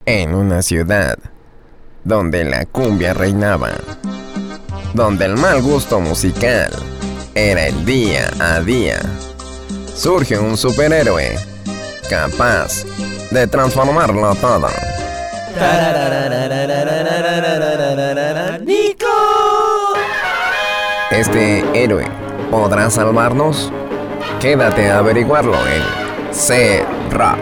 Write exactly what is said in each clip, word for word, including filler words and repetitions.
En una ciudad donde la cumbia reinaba, donde el mal gusto musical era el día a día, surge un superhéroe capaz de transformarlo todo. ¡Nico! ¿Este héroe podrá salvarnos? Quédate a averiguarlo en C-Rock.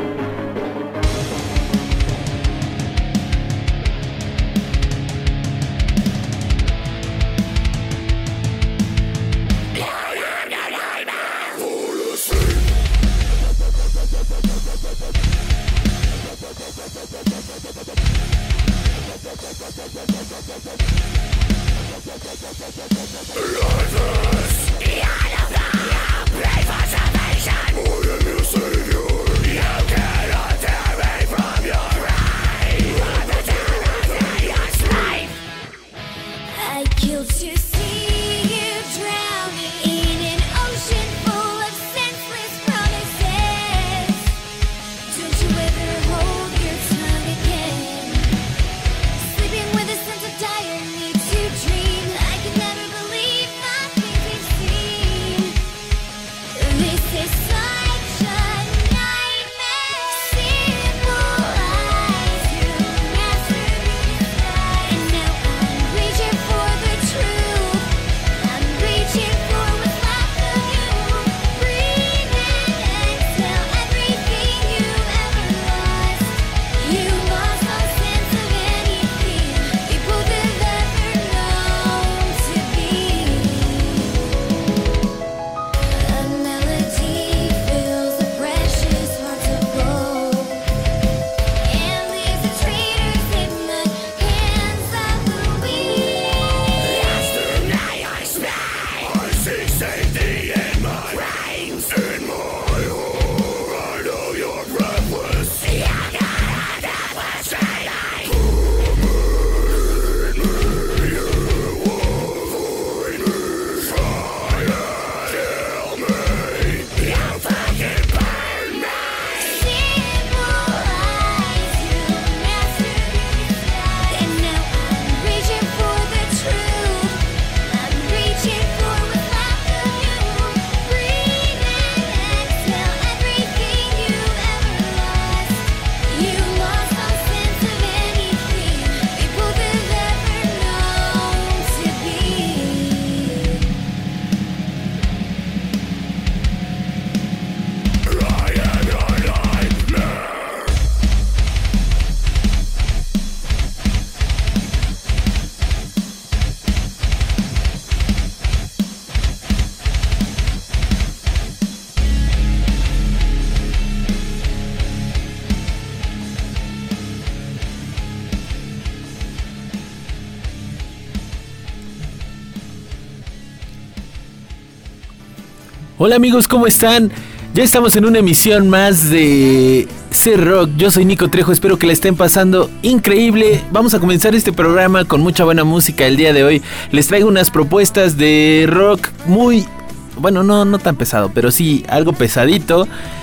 Hola amigos, ¿cómo están? Ya estamos en una emisión más de C-Rock. Yo soy Nico Trejo, espero que la estén pasando increíble. Vamos a comenzar este programa con mucha buena música el día de hoy. Les traigo unas propuestas de rock muy... Bueno, no, no tan pesado, pero sí algo pesadito.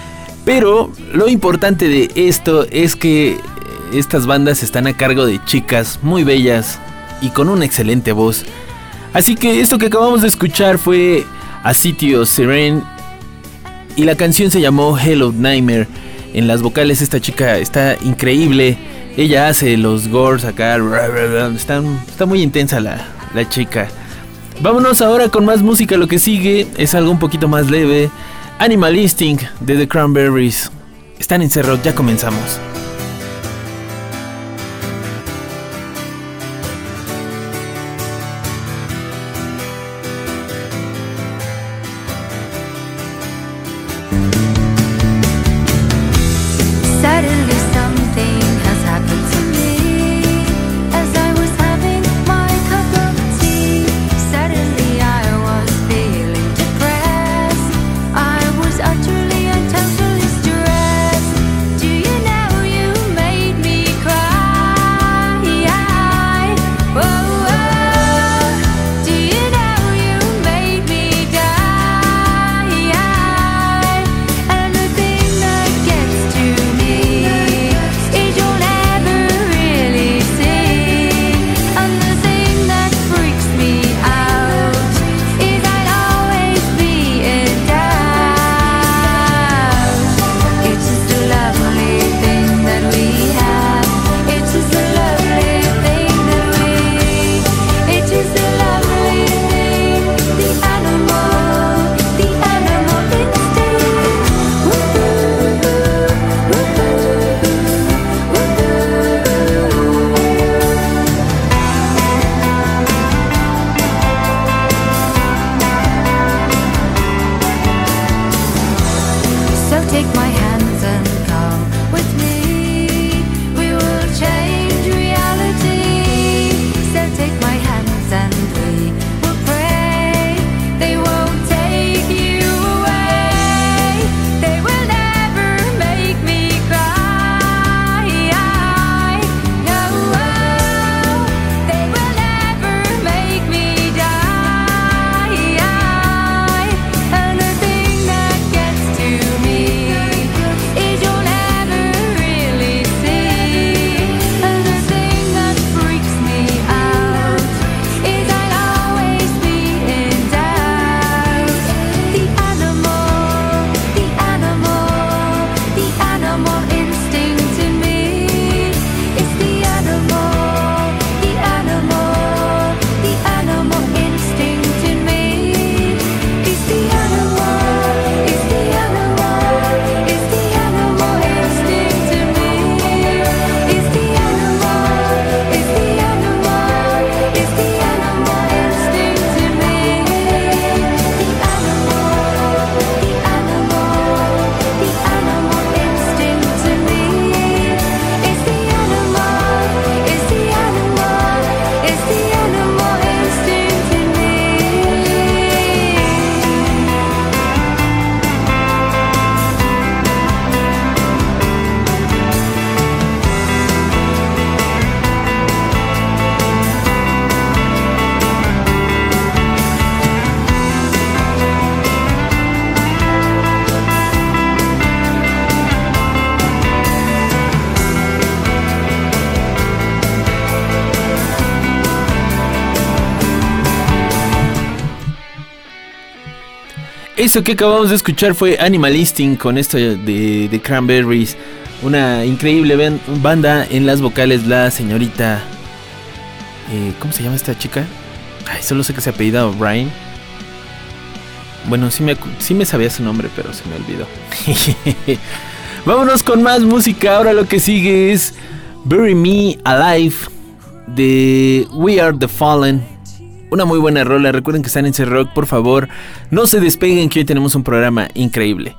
Pero lo importante de esto es que estas bandas están a cargo de chicas muy bellas y con una excelente voz. Así que esto que acabamos de escuchar fue A City of Siren y la canción se llamó Hello Nightmare. En las vocales esta chica está increíble. Ella hace los gores acá. Está, está muy intensa la, la chica. Vámonos ahora con más música. Lo que sigue es algo un poquito más leve. Animal Instinct de The Cranberries. Están en C-Rock, ya comenzamos. Utterly and totally stressed. Do you know Eso que acabamos de escuchar fue Animal Instinct con esto de, de Cranberries. Una increíble ben, banda en las vocales, la señorita... Eh, ¿Cómo se llama esta chica? Ay, solo sé que se apellida O'Brien. Bueno, sí me, sí me sabía su nombre, pero se me olvidó. Vámonos con más música. Ahora lo que sigue es Bury Me Alive de We Are The Fallen. Una muy buena rola. Recuerden que están en C-Rock, por favor. No se despeguen, que hoy tenemos un programa increíble.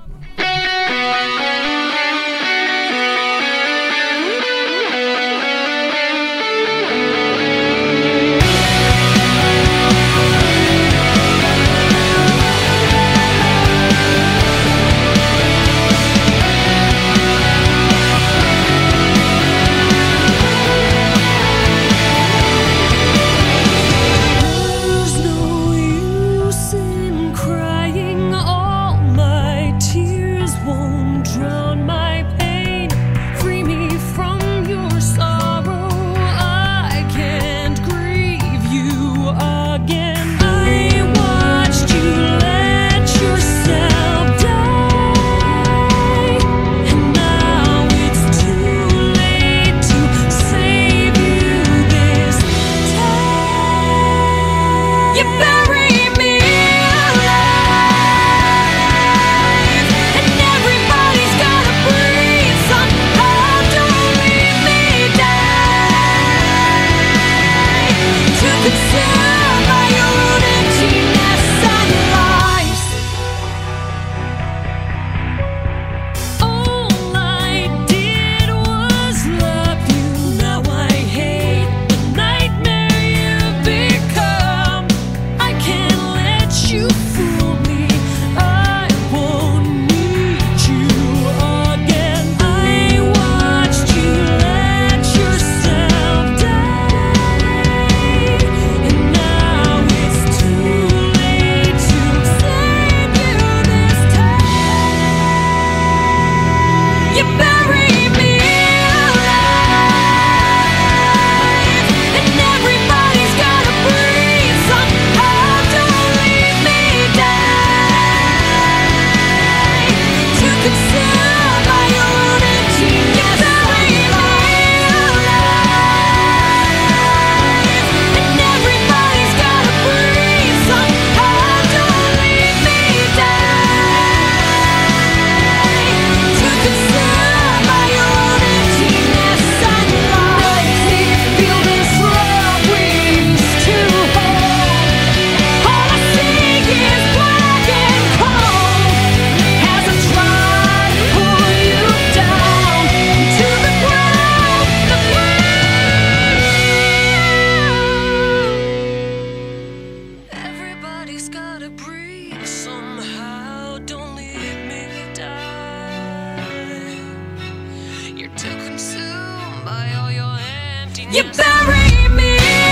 You bury me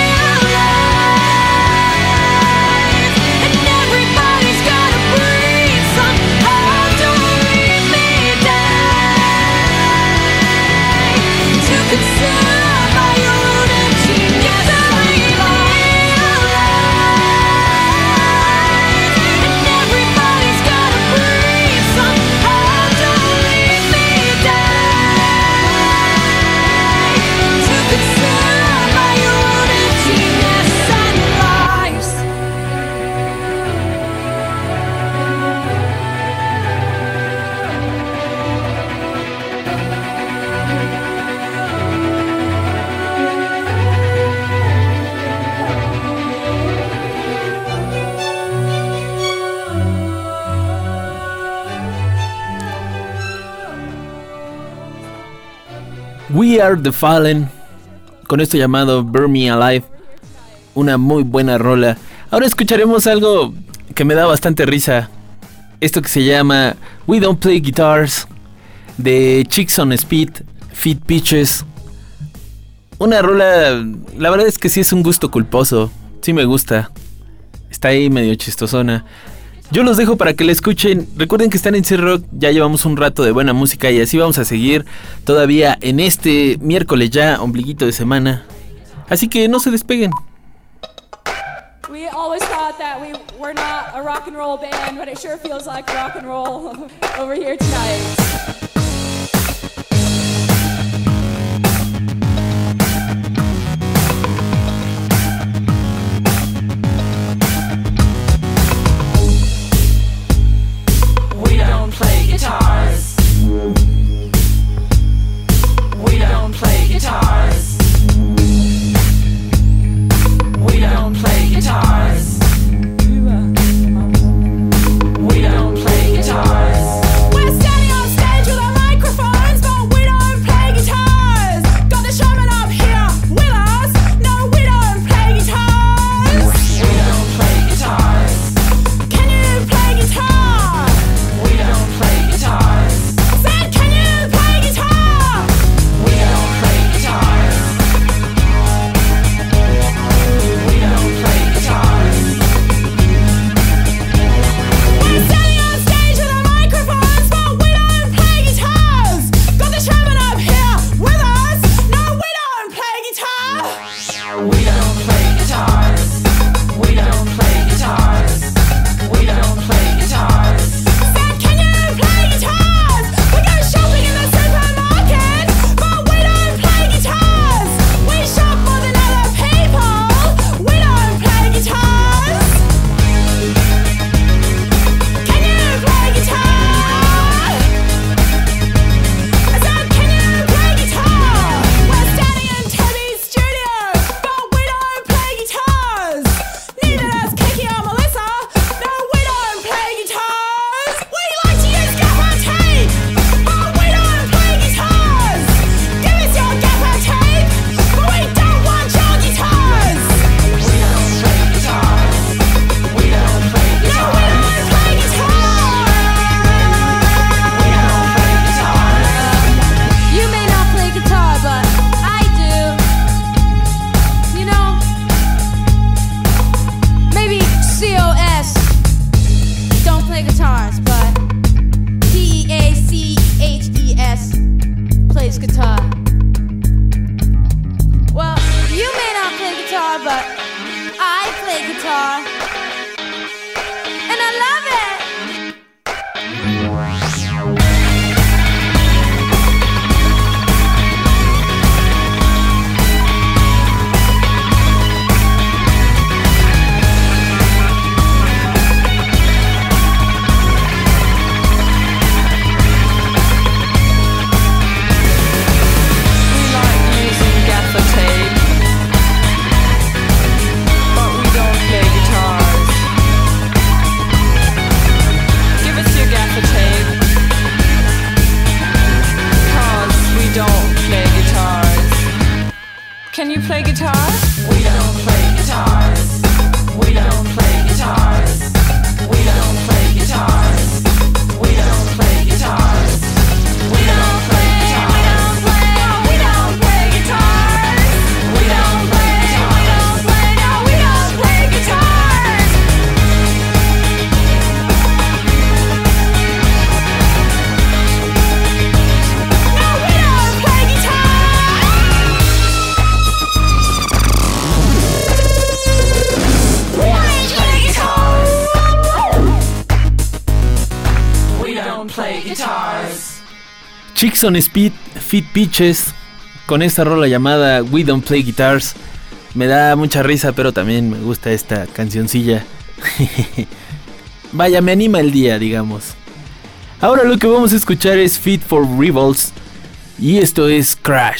alive, and everybody's gotta breathe somehow. Don't leave me die to consume my own emptiness. Bury me alive, and everybody's gotta breathe somehow. Don't leave me die to consume my own emptiness and lies. We Are The Fallen, con esto llamado Burn Me Alive, una muy buena rola. Ahora escucharemos algo que me da bastante risa, esto que se llama We Don't Play Guitars, de Chicks on Speed, Feet Pitches. Una rola, la verdad es que sí es un gusto culposo, sí me gusta, está ahí medio chistosona. Yo los dejo para que la escuchen. Recuerden que están en C-Rock, ya llevamos un rato de buena música y así vamos a seguir todavía en este miércoles ya, ombliguito de semana. Así que no se despeguen. We always thought that we we're not a rock and roll band, but it sure feels like rock and roll over here tonight. We don't play guitars. We don't play guitars. We don't play guitars. We don't play guitars. We're standing on stage with our microphones, but we don't play guitars. Got the showman up here with us. No, we don't play guitars. We don't play guitars. Can you play guitar? We don't play guitars. Said, can you play guitar? We don't play guitars. We don't play guitars. We're standing on stage with our microphones, but we don't play guitars. Got the showman up here with us. No, we don't play guitar. We don't play guitars. We don't play guitars. We don't play guitars. Said, can you play guitars? We go shopping in the supermarket, but we don't play guitars. We shop more than other people. We don't play guitars. Can you play guitar? I said, can you play guitar? We're standing in Toby's studio, but we don't play guitars. Neither does Kiki or Melissa. No, we don't play guitars. We like to use gaffer tape, but we don't play guitars. Give us your gaffer tape, but we don't want your guitars. We don't play guitars. We don't play No, we guitars. don't play guitars. We don't play guitars. You may not play guitar, but I do. You know, maybe C O S don't play guitars, but P E A C H E S plays guitar. Well, you may not play guitar, but I play guitar. And I love it! We like using gaffer tape, but we don't play guitars. Give us your gaffer tape, 'cause we don't play guitars. Can you play guitar? We don't play guitars. We don't play guitars. We don't play guitars. We don't play guitars. We don't play guitars. We don't play guitars. We don't play guitars. No, we don't play guitars. No, we don't play guitars. We don't play guitars. We don't play guitars. Chicks on Speed, Fit Pitches, con esta rola llamada We Don't Play Guitars. Me da mucha risa, pero también me gusta esta cancioncilla. Vaya, me anima el día, digamos. Ahora lo que vamos a escuchar es Fit for Rebels. Y esto es Crash.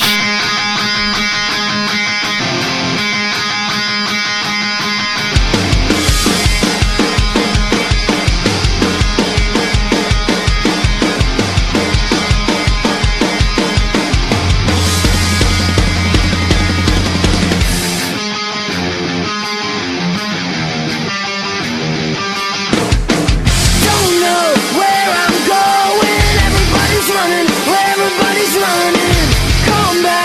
Don't know where I'm going. Everybody's running, everybody's running. Come back.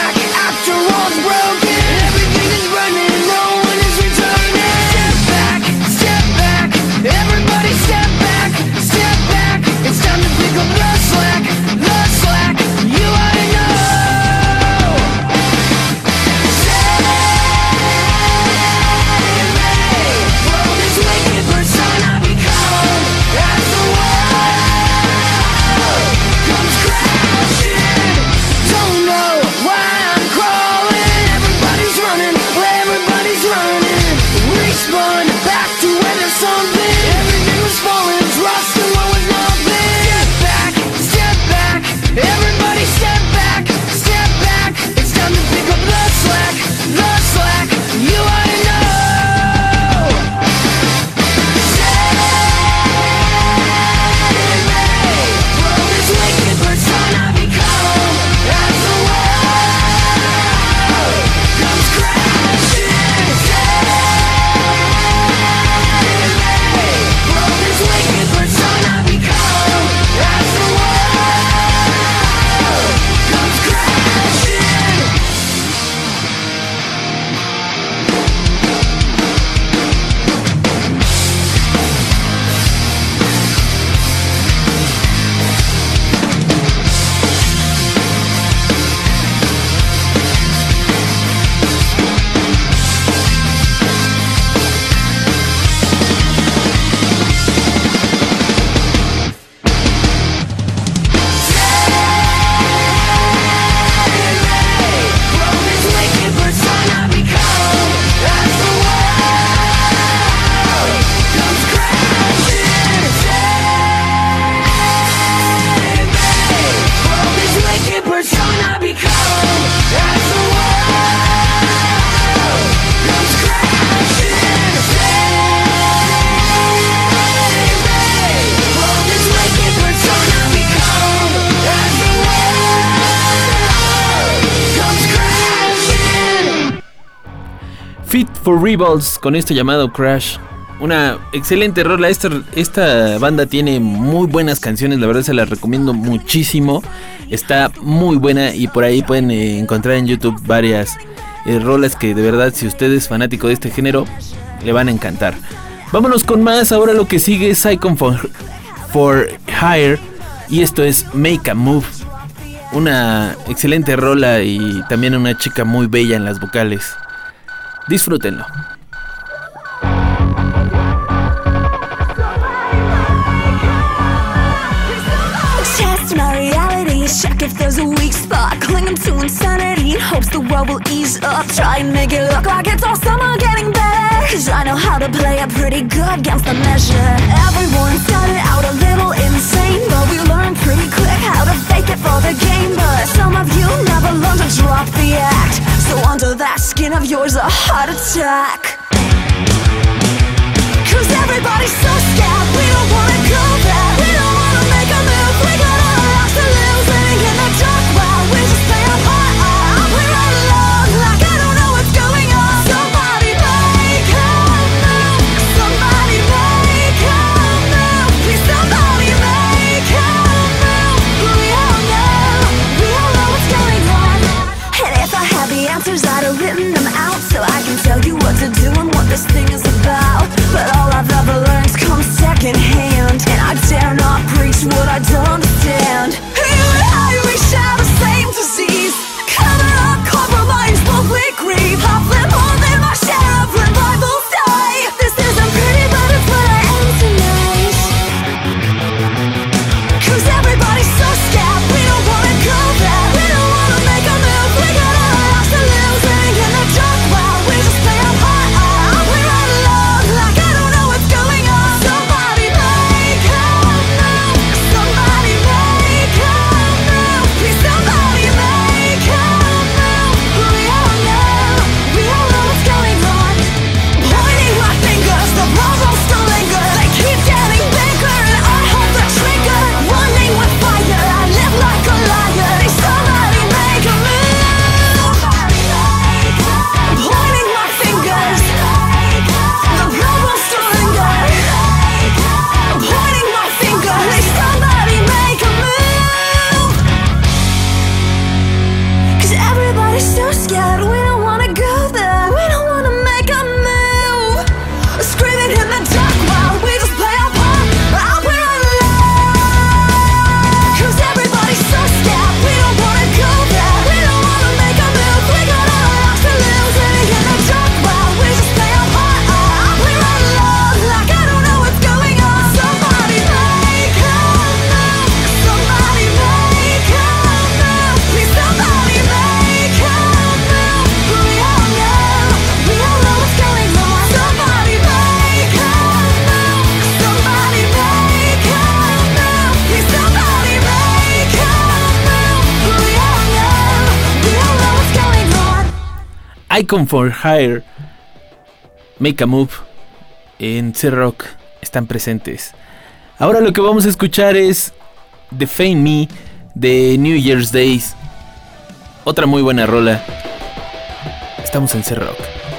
Fit for Rebels con esto llamado Crash. Una excelente rola. Esta, esta banda tiene muy buenas canciones, la verdad se las recomiendo muchísimo. Está muy buena y por ahí pueden eh, encontrar en YouTube varias eh, rolas que de verdad, si usted es fanático de este género, le van a encantar. Vámonos con más. Ahora lo que sigue es Icon for, for Hire y esto es Make a Move. Una excelente rola y también una chica muy bella en las vocales. Disfrútenlo. Test my reality, check if there's a weak spot. Clinging to insanity in hopes the world will ease up. Try and make it look like it's all summer getting better, cause I know how to play it pretty good against the measure. Everyone started out a little insane, but we learned pretty quick how to fake it for the game. But some of you never learned to drop the act, so under that skin of yours a heart attack. Cause everybody's so scared, we don't wanna go there. We don't wanna make a move, we got our lives to lose. Living in the dark while we just play our part. We're all alone, like I don't know what's going on. Somebody make a move, somebody make a move. Please somebody make a move. We all know, we all know what's going on. And if I had the answers I'd have written them out, so I can tell you what to do and what this thing is about. But all I've ever learned comes second hand, and I dare not preach what I don't understand. You and I, we share the same disease. Cover up, compromise, both we grieve. I've lived more than my share of revivals die. This isn't pretty, but it's what I am tonight. Cause everybody's so scared, we don't wanna go there. We don't wanna make a move, we got our lives to lose. Living in the dark while we just play our part. We're all alone, like I don't know what's going on. Somebody make a move, somebody make a move. Please somebody make a move. We all know, we all know what's going on. Pointing my fingers, the problems still linger. They keep getting bigger and I hold the trigger. Running with fire, I live like a liar. Please somebody make a move. Pointing my fingers, the problems still linger. Pointing my finger, please somebody make a move. Cause everybody's so scared, we don't wanna go there. We don't wanna make a move. Screaming in the dark while we just play our part. We're alone. Cause everybody's so scared, we don't wanna go there. We don't wanna make a move, we got our lives to lose. Living in the dark while we just play our part. We're alone, like I don't know what's going on. Somebody make a move, somebody make a move. Please somebody make a move. We all know, we all know what's going on. Somebody make a move, somebody make a move. Please somebody make a move. We all know, we all know what's going on. Icon for Hire, Make a Move en C-Rock están presentes. Ahora lo que vamos a escuchar es Defame Me de New Year's Days. Otra muy buena rola. Estamos en C-Rock.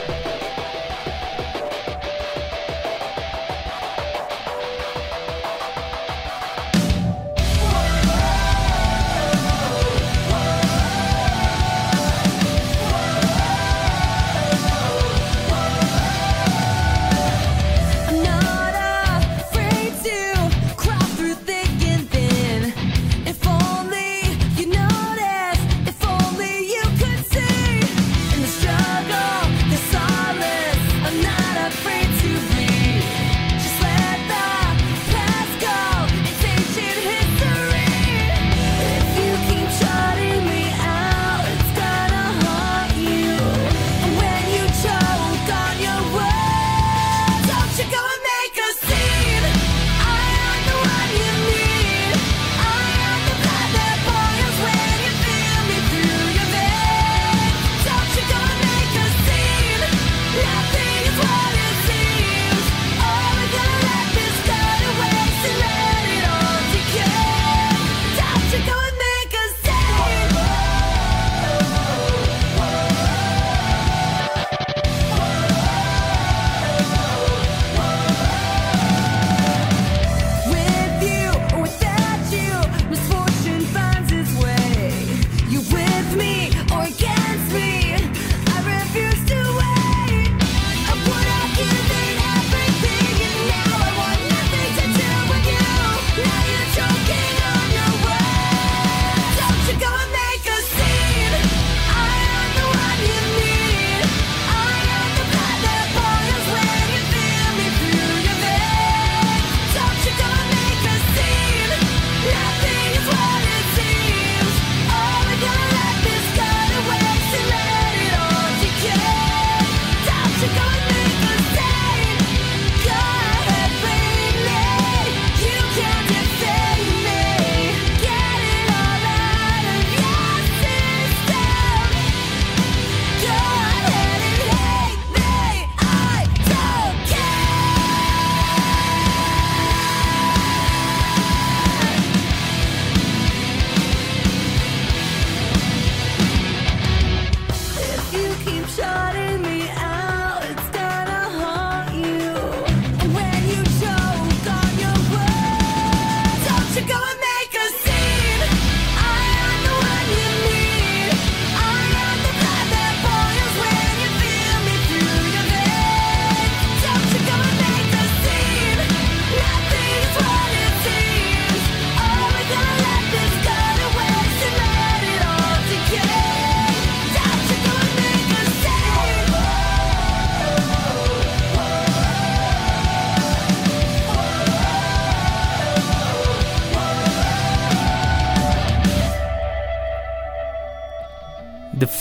I'm not afraid to crawl through thick and thin. If only you noticed, if only you could see. In the struggle,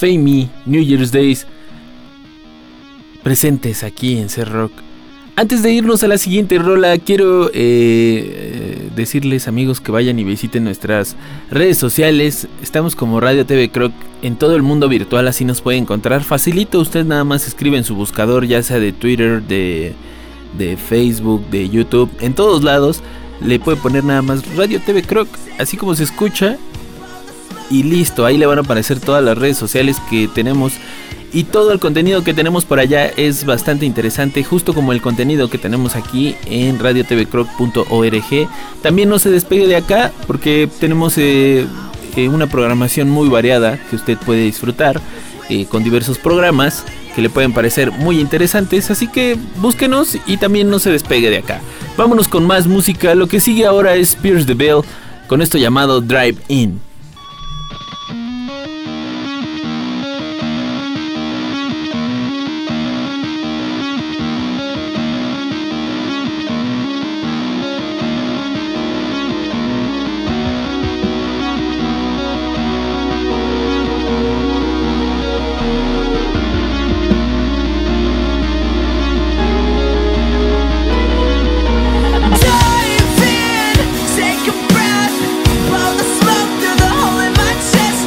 Famey, New Year's Days, presentes aquí en C Rock. Antes de irnos a la siguiente rola, quiero eh, decirles, amigos, que vayan y visiten nuestras redes sociales. Estamos como Radio T V Croc en todo el mundo virtual, así nos puede encontrar facilito. Usted nada más escribe en su buscador, ya sea de Twitter, de, de Facebook, de YouTube, en todos lados. Le puede poner nada más Radio T V Croc, así como se escucha, y listo. Ahí le van a aparecer todas las redes sociales que tenemos. Y todo el contenido que tenemos por allá es bastante interesante, justo como el contenido que tenemos aquí en radio t v croc punto org. También no se despegue de acá, porque tenemos eh, eh, una programación muy variada que usted puede disfrutar, eh, con diversos programas que le pueden parecer muy interesantes. Así que búsquenos y también no se despegue de acá. Vámonos con más música. Lo que sigue ahora es Pierce the Veil, con esto llamado Drive In. Take a breath, blow the smoke through the hole in my chest.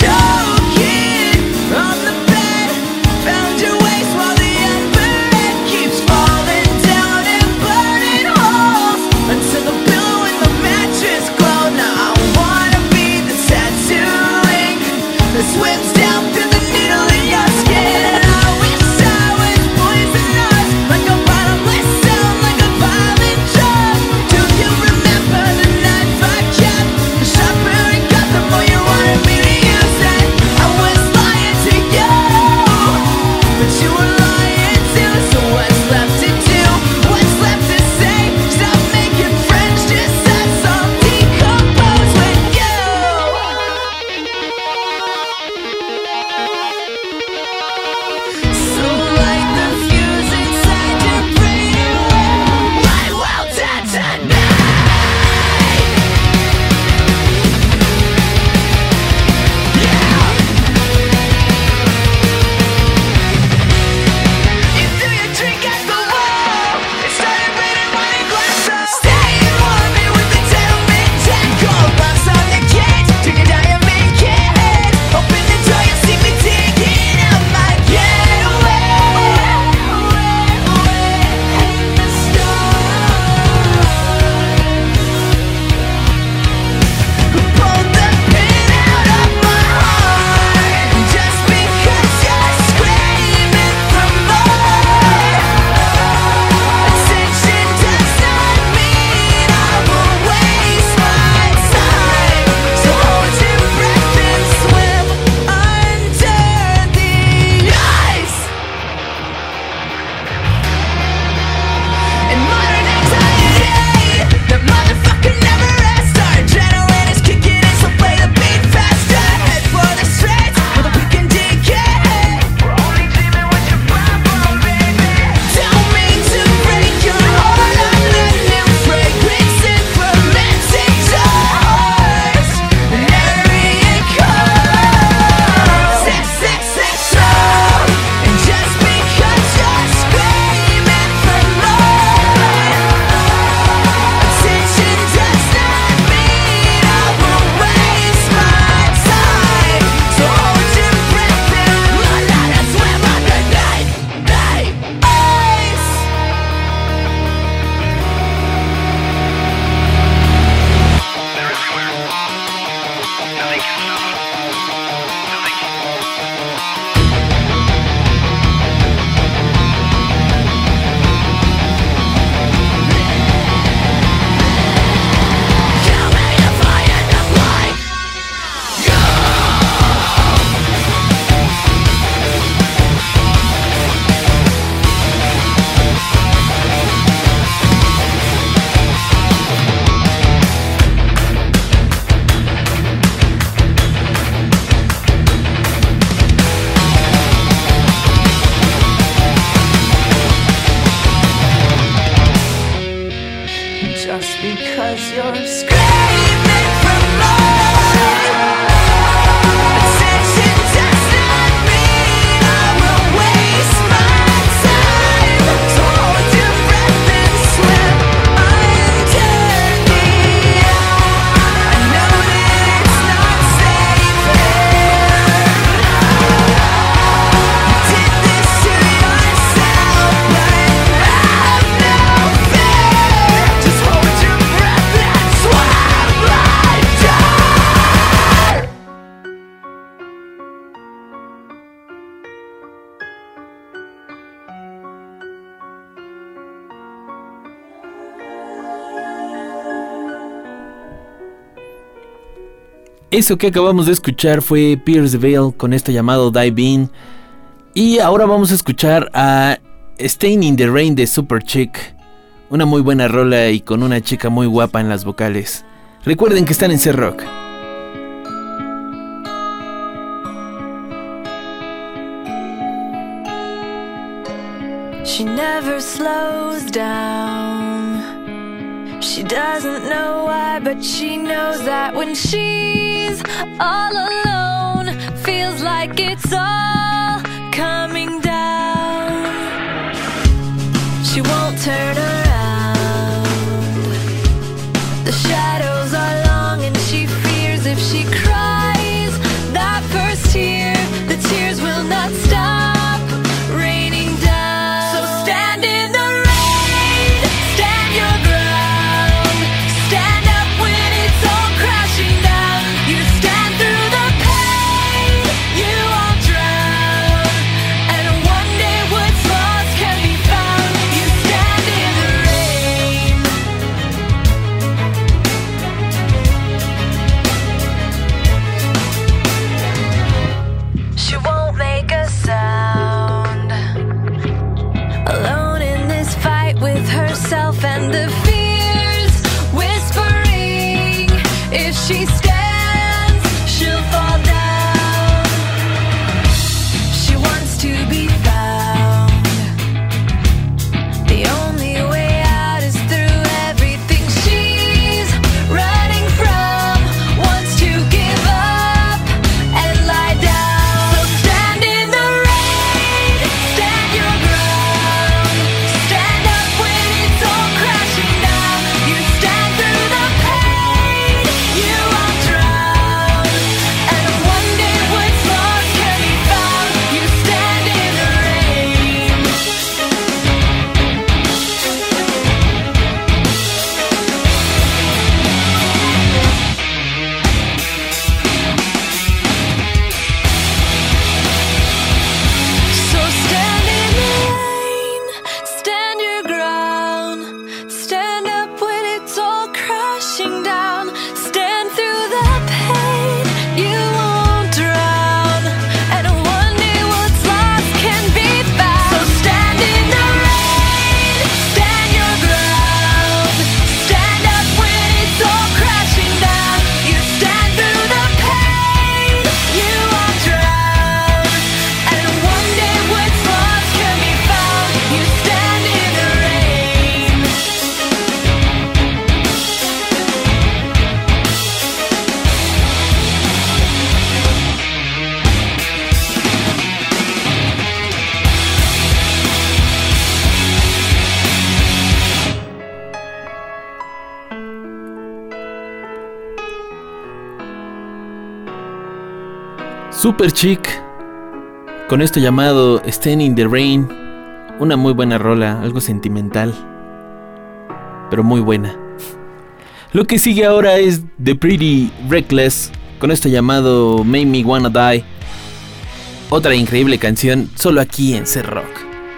because you're screaming for more. Attention does not Eso que acabamos de escuchar fue Pierce the Veil con esto llamado Dive In. Y ahora vamos a escuchar a Staying in the Rain de Super Chick. Una muy buena rola y con una chica muy guapa en las vocales. Recuerden que están en C-Rock. She never slows down. She doesn't know why, but she knows that when she's all alone, feels like it's all coming down. She won't turn around. The shadows are long and she fears if she cries that first tear, the tears will not stop. And the fears whispering, if she stands, she'll fall down. She wants to be found. The only way out is through everything she's running from. Wants to give up and lie down. So stand in the rain, stand your ground, stand up when it's all crashing down. You stand through the pain, you won't drown. And one day what's lost can be found. You stand in the rain. So stand in the rain, stand your ground, stand up when it's all crashing down. Stand through the pain, you won't drown. And one day what's lost can be found. So stand in the rain, stand your ground, stand up when it's all crashing down. You stand through the pain, you won't drown. And one day what's lost can be found. You stand in the rain. Super Chick con esto llamado Staying in the Rain. Una muy buena rola, algo sentimental, pero muy buena. Lo que sigue ahora es The Pretty Reckless con esto llamado Make Me Wanna Die. Otra increíble canción, solo aquí en C-Rock.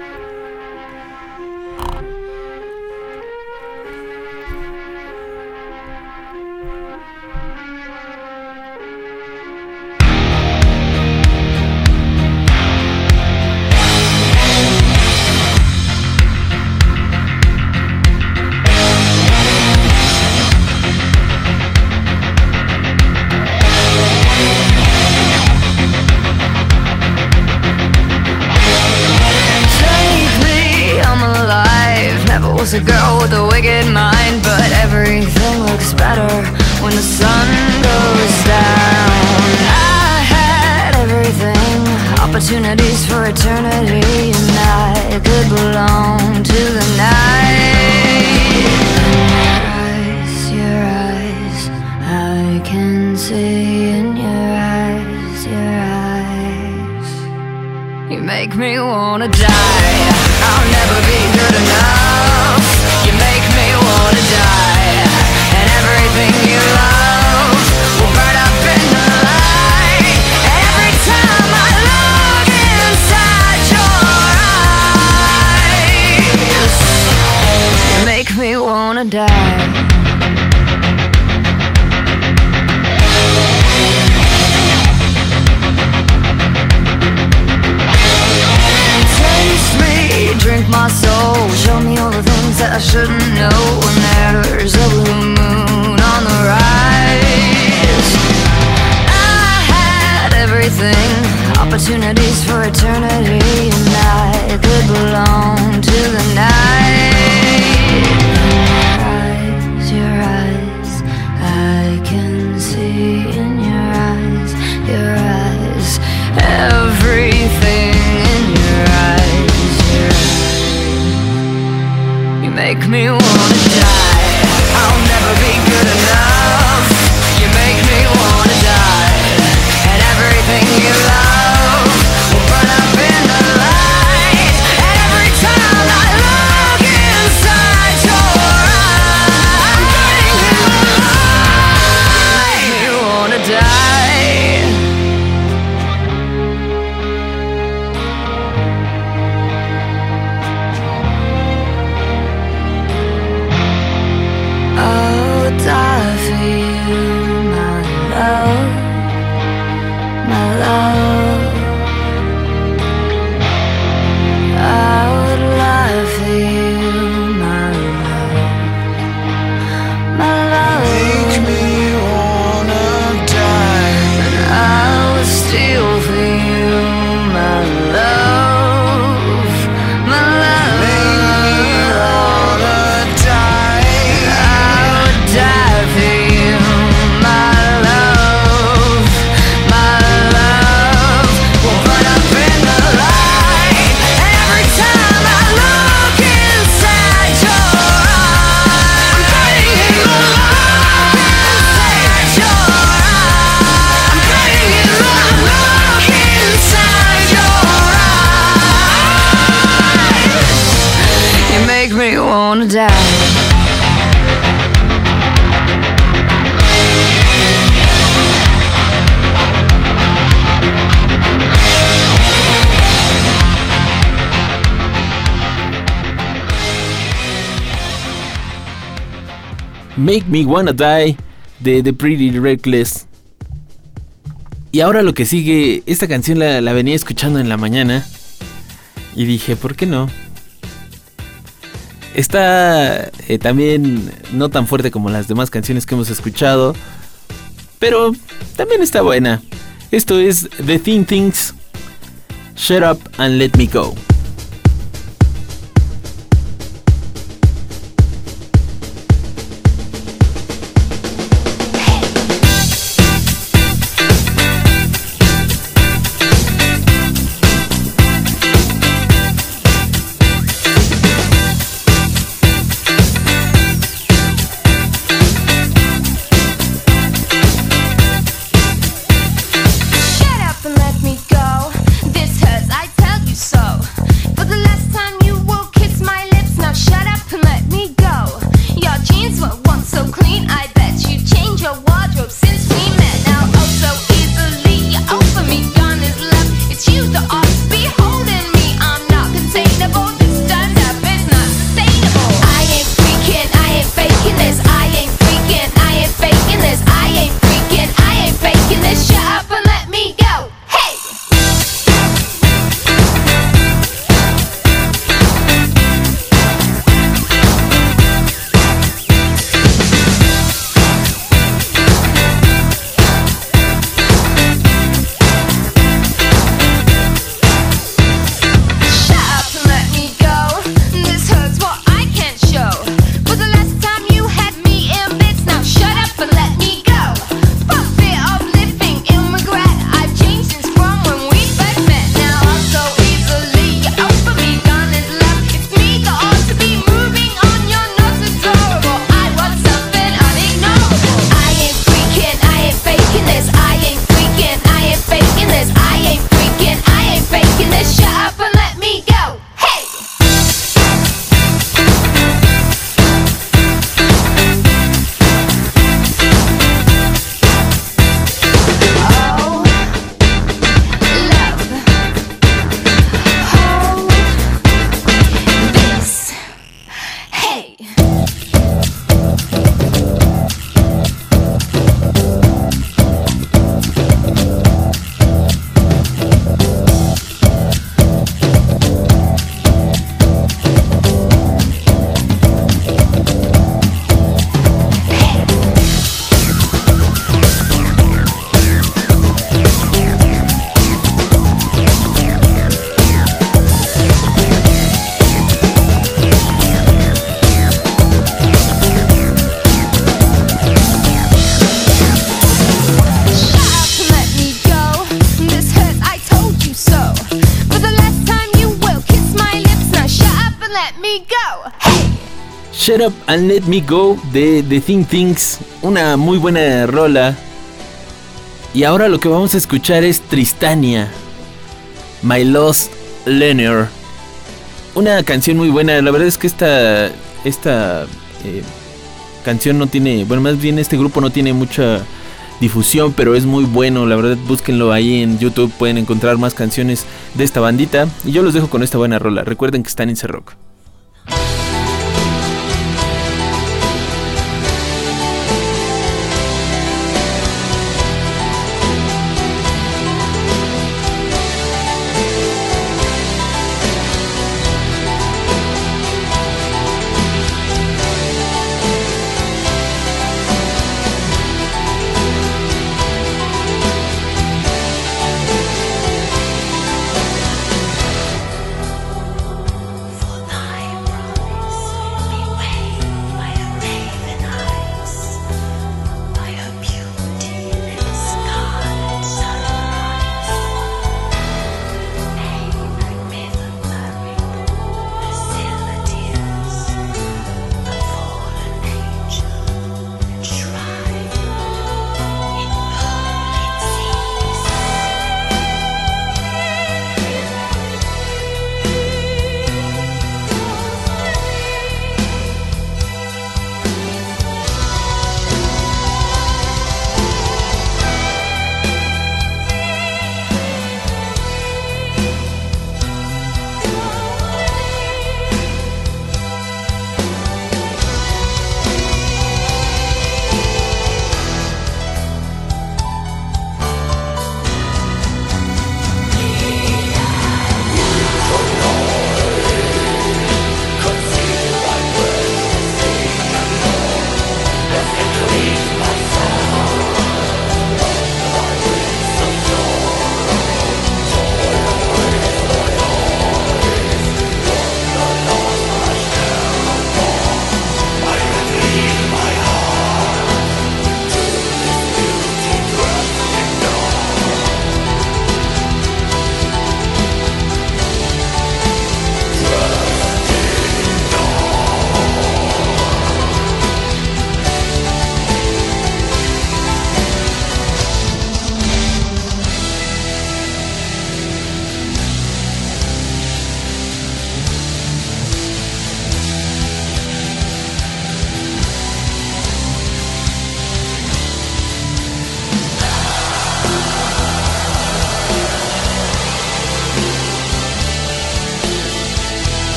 Technically, I'm alive. Never was a girl with a wicked mind, but everything looks better when the sun goes down. I had everything, opportunities for eternity, and I could belong to the night. Your eyes, your eyes, I can see in your eyes, your eyes. You make me wanna die. I'll never be good enough. You make me wanna die. And everything you love will burn up in the light. Every time I look inside your eyes, you make me wanna die. already, and I could belong to the night. Eyes, your eyes, I can see in your eyes, your eyes, everything in your eyes, your eyes. You make me wanna die. I'll never be good enough. You make me wanna die. And everything you love will burn up in the light. And every time I look inside your eyes, you make me wanna die. I would die for you, my love, my love. I would lie for you, my love, my love. Make me wanna die. And I would steal for you, my love, my love. Make me wanna die. I would die for you, my love, my love. Will burn up in the light. And every time I look inside your eyes, I'm burning in the light. Inside your eyes, I'm burning in the light. Inside your eyes, you make me wanna die. Make Me Wanna Die de The Pretty Reckless. Y ahora lo que sigue, esta canción la, la venía escuchando en la mañana y dije, ¿por qué no? Está eh, también no tan fuerte como las demás canciones que hemos escuchado, pero también está buena. Esto es The Thin Things, Shut Up and Let Me Go. Shut up and let me go. This hurts, I tell you so. let me go. Shut Up and Let Me Go de The Think Things, una muy buena rola. Y ahora lo que vamos a escuchar es Tristania, My Lost Learner. Una canción muy buena, la verdad es que esta, esta eh, canción no tiene, bueno, más bien este grupo no tiene mucha difusión, pero es muy bueno, la verdad búsquenlo ahí en YouTube, pueden encontrar más canciones de esta bandita. Y yo los dejo con esta buena rola, recuerden que están en C-Rock. For the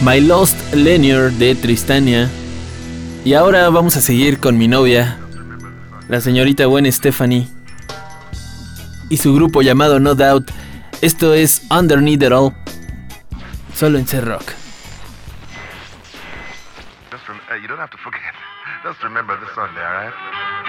My Lost Lanyard de Tristania. Y ahora vamos a seguir con mi novia, la señorita Gwen Stefani, y su grupo llamado No Doubt. Esto es Underneath It All, solo en C-Rock. Just rem- uh, you don't have to forget. Just remember this Sunday, all right?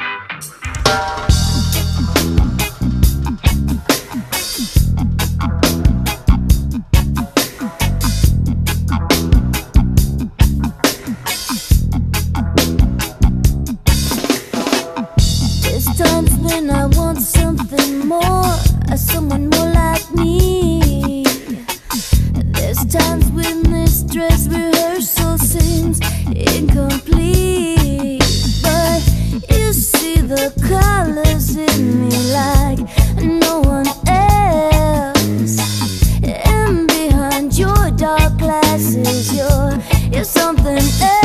There's times when I want something more, someone more like me. There's times when this dress rehearsal seems incomplete, but you see the colors in me like no one else. And behind your dark glasses, you're, you're something else.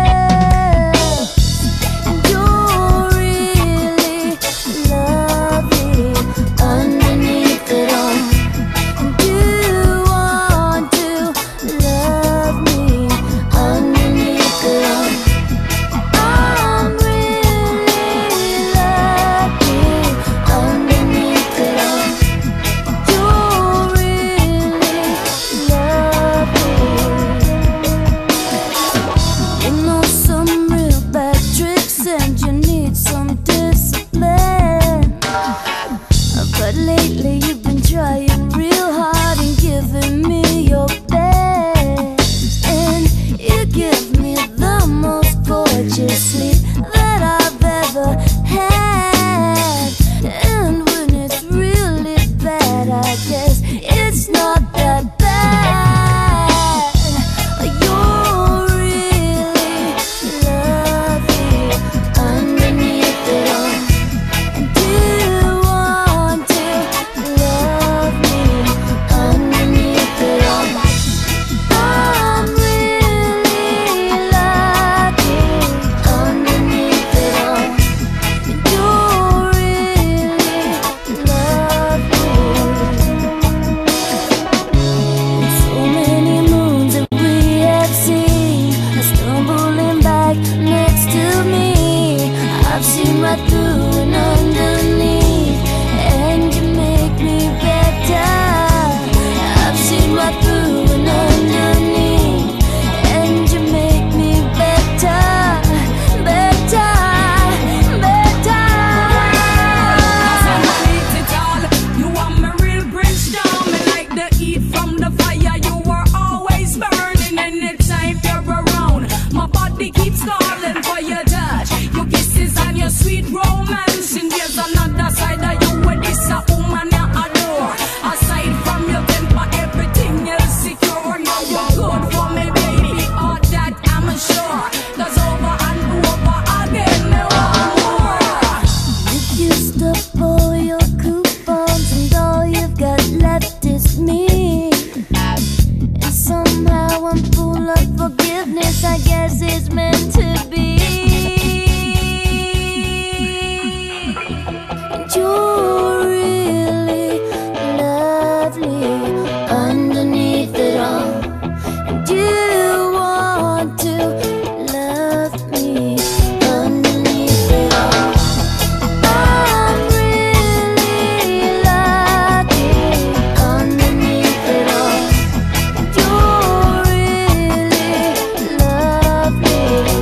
You're really lovely underneath it all. Do you want to love me underneath it all? I'm really lucky underneath it all. You're really lovely. You know some real bad tricks and you need some discipline. But lately you've been trying real hard and giving me your best. And you give me the most gorgeous sleep that I've ever had. And when it's really bad, I guess it's not that bad. You're really lovely underneath it all. And do you want to love me underneath it all? I'm really lucky underneath it all. And you're really lovely. So many moons that we have seen are stumbling back next to me. I've seen right through and underneath, and you make me better. I've seen right through and underneath, and you make me better, better, better. Underneath it all, you are my real brimstone. Me like the heat from the fire. You were always burning anytime you're around. My body keeps calling for your touch, your kisses and your sweet romance. And there's another side of you where this a woman you adore. Aside from your temper, everything else secure. Now you're good for me, baby. All that I'm sure. 'Cause over and over again, me want more. You used up all your coupons and all you've got left is me. And somehow I'm full of forgiveness, I guess it's meant to be. And you're really lovely underneath it all. And you want to love me underneath it all. I'm really lucky underneath it all. And you're really lovely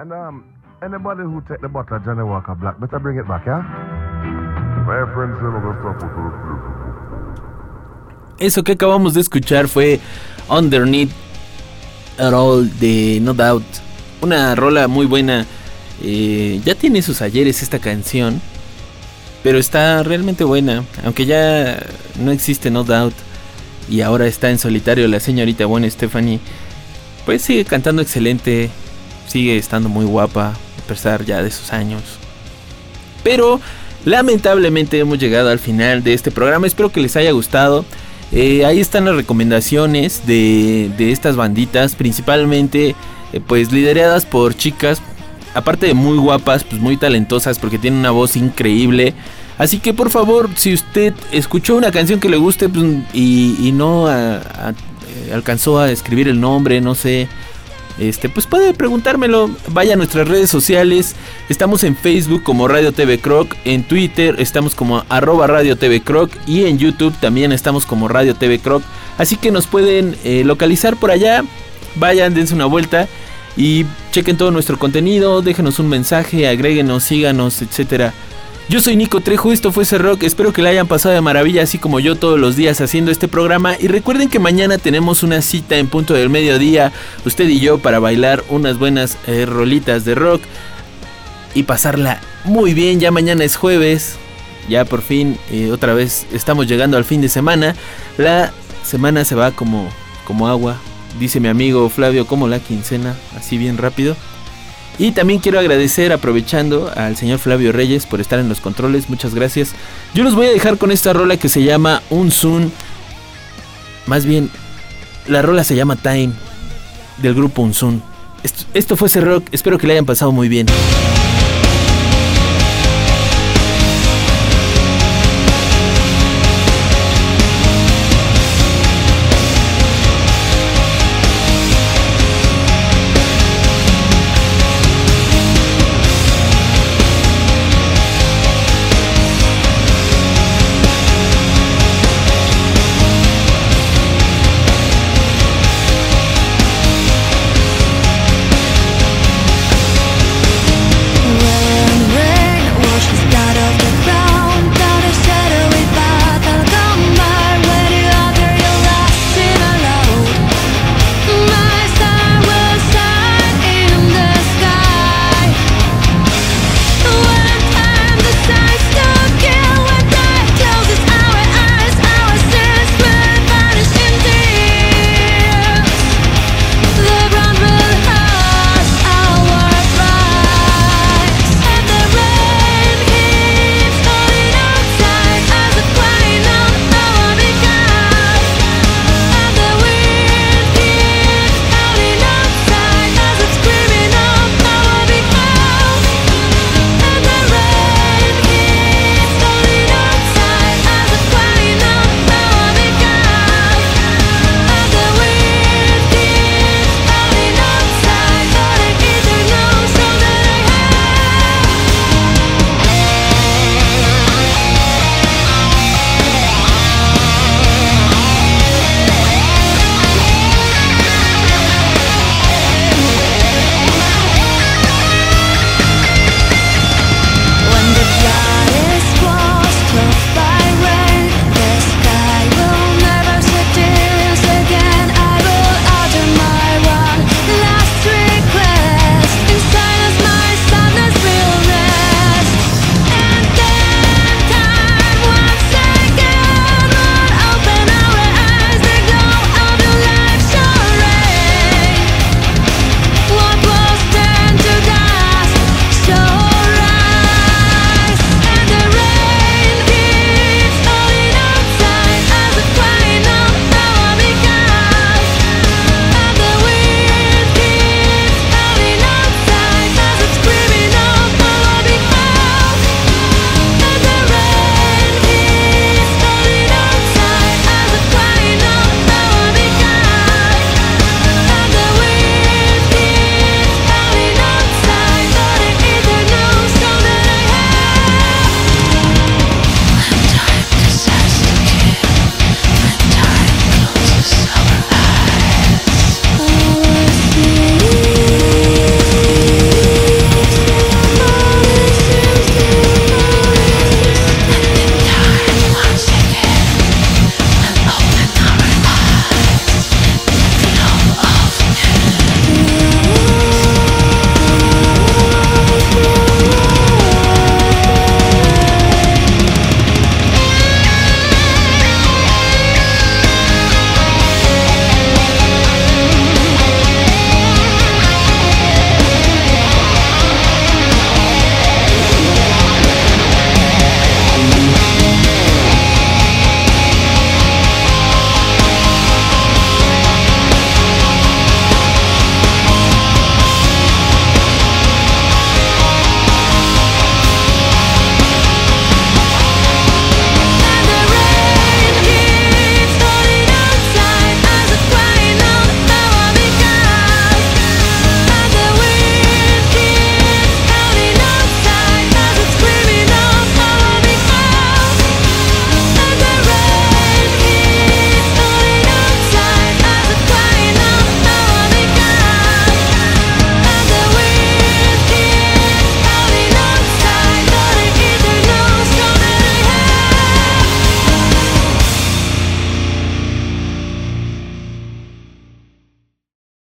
And um, anybody who take the bottle of Johnny Walker Black, better bring it back, yeah? My friends say no stop with Eso que acabamos de escuchar fue Underneath It All de No Doubt. Una rola muy buena. Eh, ya tiene sus ayeres esta canción, pero está realmente buena. Aunque ya no existe No Doubt y ahora está en solitario la señorita Gwen Stefani, pues sigue cantando excelente. Sigue estando muy guapa a pesar ya de sus años. Pero lamentablemente hemos llegado al final de este programa. Espero que les haya gustado. Eh, ahí están las recomendaciones de, de estas banditas, principalmente eh, pues lideradas por chicas, aparte de muy guapas, pues muy talentosas, porque tienen una voz increíble. Así que por favor, si usted escuchó una canción que le guste, pues, y, y no a, a, eh, alcanzó a escribir el nombre, no sé, este, pues puede preguntármelo. Vaya a nuestras redes sociales. Estamos en Facebook como Radio T V Croc, en Twitter estamos como arroba Radio T V Croc y en YouTube también estamos como Radio T V Croc. Así que nos pueden eh, localizar por allá. Vayan, dense una vuelta y chequen todo nuestro contenido. Déjenos un mensaje, agréguenos, síganos, etcétera. Yo soy Nico Trejo, esto fue C-Rock, espero que la hayan pasado de maravilla así como yo todos los días haciendo este programa. Y recuerden que mañana tenemos una cita en punto del mediodía, usted y yo, para bailar unas buenas eh, rolitas de rock y pasarla muy bien. Ya mañana es jueves, ya por fin eh, otra vez estamos llegando al fin de semana. La semana se va como, como agua, dice mi amigo Flavio, como la quincena, así bien rápido. Y también quiero agradecer, aprovechando, al señor Flavio Reyes por estar en los controles. Muchas gracias. Yo los voy a dejar con esta rola que se llama Unsun. Más bien, la rola se llama Time, del grupo Unsun. Esto, esto fue C-Rock, espero que le hayan pasado muy bien.